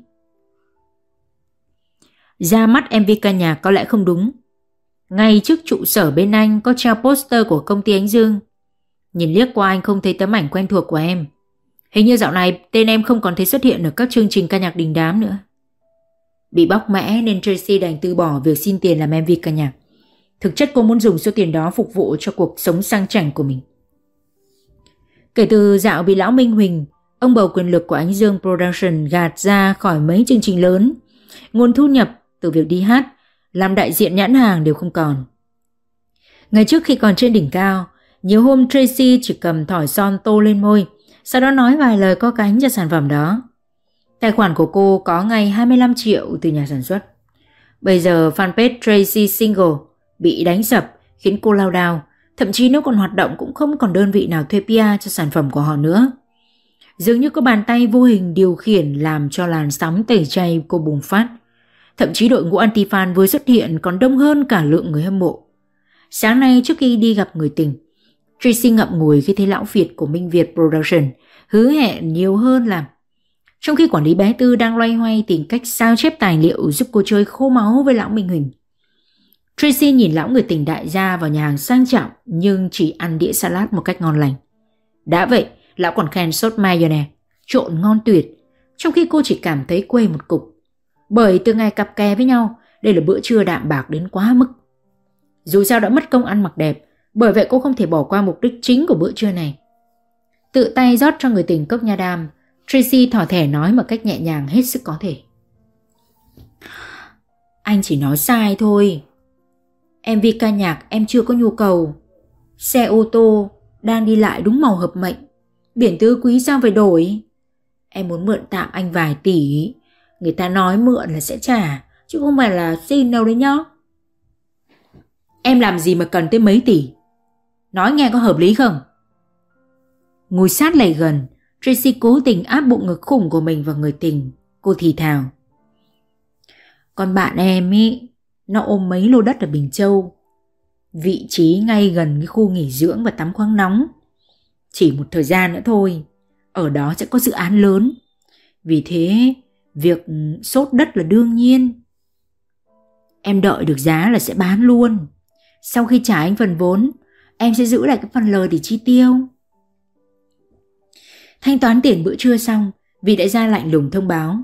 Ra mắt em vê ca nhạc có lẽ không đúng. Ngay trước trụ sở bên anh có treo poster của công ty Ánh Dương. Nhìn liếc qua anh không thấy tấm ảnh quen thuộc của em. Hình như dạo này tên em không còn thấy xuất hiện ở các chương trình ca nhạc đình đám nữa. Bị bóc mẽ nên Tracy đành từ bỏ việc xin tiền làm em vê ca nhạc. Thực chất cô muốn dùng số tiền đó phục vụ cho cuộc sống sang chảnh của mình. Kể từ dạo bị lão Minh Huỳnh, ông bầu quyền lực của Ánh Dương Production gạt ra khỏi mấy chương trình lớn, nguồn thu nhập từ việc đi hát, làm đại diện nhãn hàng đều không còn. Ngày trước khi còn trên đỉnh cao, nhiều hôm Tracy chỉ cầm thỏi son tô lên môi, sau đó nói vài lời có cánh cho sản phẩm đó. Tài khoản của cô có ngay hai mươi lăm triệu từ nhà sản xuất. Bây giờ fanpage Tracy Single bị đánh sập khiến cô lao đao, thậm chí nếu còn hoạt động cũng không còn đơn vị nào thuê pê e cho sản phẩm của họ nữa. Dường như có bàn tay vô hình điều khiển làm cho làn sóng tẩy chay cô bùng phát. Thậm chí đội ngũ anti-fan vừa xuất hiện còn đông hơn cả lượng người hâm mộ. Sáng nay trước khi đi gặp người tình, Tracy ngậm ngùi khi thấy lão Việt của Minh Việt Production hứa hẹn nhiều hơn làm. Trong khi quản lý bé Tư đang loay hoay tìm cách sao chép tài liệu giúp cô chơi khô máu với lão Minh Huỳnh. Tracy nhìn lão người tình đại gia vào nhà hàng sang trọng nhưng chỉ ăn đĩa salad một cách ngon lành. Đã vậy, lão còn khen sốt mayonnaise trộn ngon tuyệt, trong khi cô chỉ cảm thấy quê một cục. Bởi từ ngày cặp kè với nhau, đây là bữa trưa đạm bạc đến quá mức. Dù sao đã mất công ăn mặc đẹp, bởi vậy cô không thể bỏ qua mục đích chính của bữa trưa này. Tự tay rót cho người tình cốc nha đam, Tracy thỏ thẻ nói một cách nhẹ nhàng hết sức có thể. Anh chỉ nói sai thôi. em vê ca nhạc em chưa có nhu cầu. Xe ô tô đang đi lại đúng màu hợp mệnh. Biển tứ quý sao phải đổi. Em muốn mượn tạm anh vài tỷ. Người ta nói mượn là sẽ trả, chứ không phải là xin đâu đấy nhá. Em làm gì mà cần tới mấy tỷ? Nói nghe có hợp lý không? Ngồi sát lại gần, Tracy cố tình áp bụng ngực khủng của mình vào người tình. Cô thì thào. Con bạn em ý, nó ôm mấy lô đất ở Bình Châu, vị trí ngay gần cái khu nghỉ dưỡng và tắm khoáng nóng. Chỉ một thời gian nữa thôi, ở đó sẽ có dự án lớn. Vì thế, việc sốt đất là đương nhiên. Em đợi được giá là sẽ bán luôn. Sau khi trả anh phần vốn, em sẽ giữ lại cái phần lời để chi tiêu. Thanh toán tiền bữa trưa xong, vị đại gia lạnh lùng thông báo: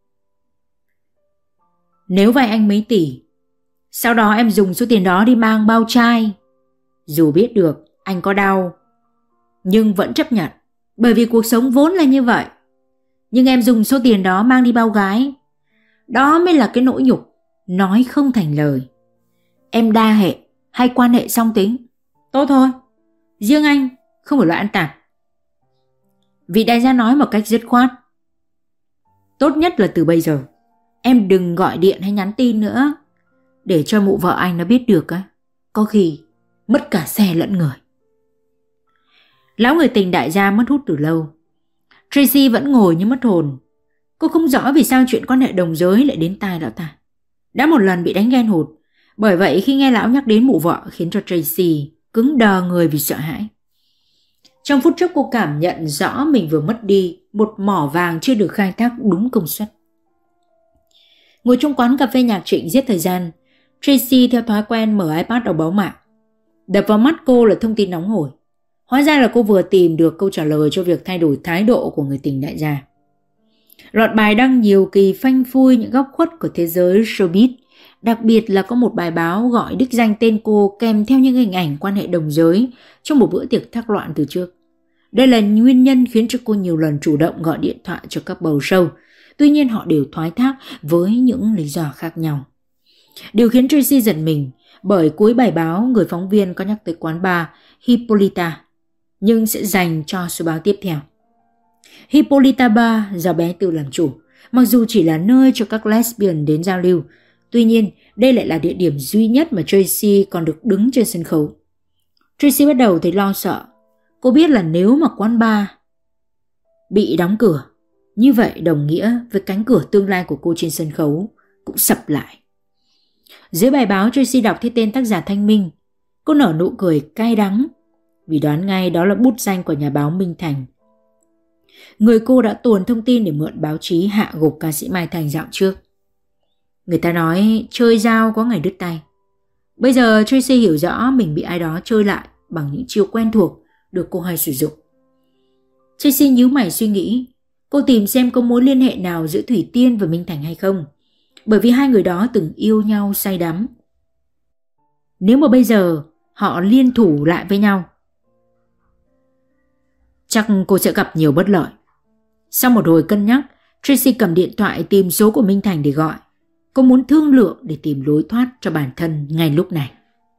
nếu vay anh mấy tỷ, sau đó em dùng số tiền đó đi mang bao trai. Dù biết được anh có đau, nhưng vẫn chấp nhận, bởi vì cuộc sống vốn là như vậy. Nhưng em dùng số tiền đó mang đi bao gái, đó mới là cái nỗi nhục nói không thành lời. Em đa hệ hay quan hệ song tính, tốt thôi. Riêng anh không phải loại ăn tạp. Vị đại gia nói một cách dứt khoát: tốt nhất là từ bây giờ em đừng gọi điện hay nhắn tin nữa, để cho mụ vợ anh nó biết được á, có khi mất cả xe lẫn người. Lão người tình đại gia mất hút từ lâu. Tracy vẫn ngồi như mất hồn. Cô không rõ vì sao chuyện quan hệ đồng giới lại đến tai lão ta. Đã một lần bị đánh ghen hụt, bởi vậy khi nghe lão nhắc đến mụ vợ khiến cho Tracy cứng đờ người vì sợ hãi. Trong phút chốc cô cảm nhận rõ mình vừa mất đi một mỏ vàng chưa được khai thác đúng công suất. Ngồi trong quán cà phê nhạc trịnh giết thời gian, Tracy theo thói quen mở iPad đọc báo mạng. Đập vào mắt cô là thông tin nóng hổi. Hóa ra là cô vừa tìm được câu trả lời cho việc thay đổi thái độ của người tình đại gia. Loạt bài đăng nhiều kỳ phanh phui những góc khuất của thế giới showbiz, đặc biệt là có một bài báo gọi đích danh tên cô kèm theo những hình ảnh quan hệ đồng giới trong một bữa tiệc thác loạn từ trước. Đây là nguyên nhân khiến cho cô nhiều lần chủ động gọi điện thoại cho các bầu show, tuy nhiên họ đều thoái thác với những lý do khác nhau. Điều khiến Tracy giật mình, bởi cuối bài báo người phóng viên có nhắc tới quán bar Hippolyta, nhưng sẽ dành cho số báo tiếp theo. Hippolyta Bar do bé Tư làm chủ, mặc dù chỉ là nơi cho các lesbian đến giao lưu, tuy nhiên đây lại là địa điểm duy nhất mà Tracy còn được đứng trên sân khấu. Tracy bắt đầu thấy lo sợ. Cô biết là nếu mà quán bar bị đóng cửa, như vậy đồng nghĩa với cánh cửa tương lai của cô trên sân khấu cũng sập lại. Dưới bài báo Tracy đọc thấy tên tác giả Thanh Minh. Cô nở nụ cười cay đắng vì đoán ngay đó là bút danh của nhà báo Minh Thành, người cô đã tuồn thông tin để mượn báo chí hạ gục ca sĩ Mai Thành dạo trước. Người ta nói chơi dao có ngày đứt tay. Bây giờ Tracy hiểu rõ mình bị ai đó chơi lại bằng những chiêu quen thuộc được cô hay sử dụng. Tracy nhíu mày suy nghĩ. Cô tìm xem có mối liên hệ nào giữa Thủy Tiên và Minh Thành hay không, bởi vì hai người đó từng yêu nhau say đắm. Nếu mà bây giờ họ liên thủ lại với nhau, chắc cô sẽ gặp nhiều bất lợi. Sau một hồi cân nhắc, Tracy cầm điện thoại tìm số của Minh Thành để gọi. Cô muốn thương lượng để tìm lối thoát cho bản thân ngay lúc này.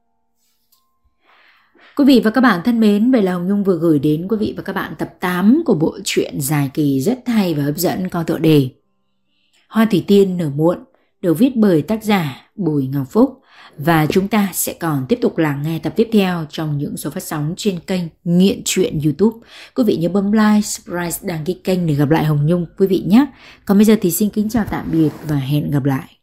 Quý vị và các bạn thân mến, vậy là Hồng Nhung vừa gửi đến quý vị và các bạn tập tám của bộ truyện dài kỳ rất hay và hấp dẫn có tựa đề Hoa Thủy Tiên nở muộn, được viết bởi tác giả Bùi Ngọc Phúc. Và chúng ta sẽ còn tiếp tục lắng nghe tập tiếp theo trong những số phát sóng trên kênh Nghiện Truyện YouTube. Quý vị nhớ bấm like, subscribe, đăng ký kênh để gặp lại Hồng Nhung quý vị nhé. Còn bây giờ thì xin kính chào tạm biệt và hẹn gặp lại.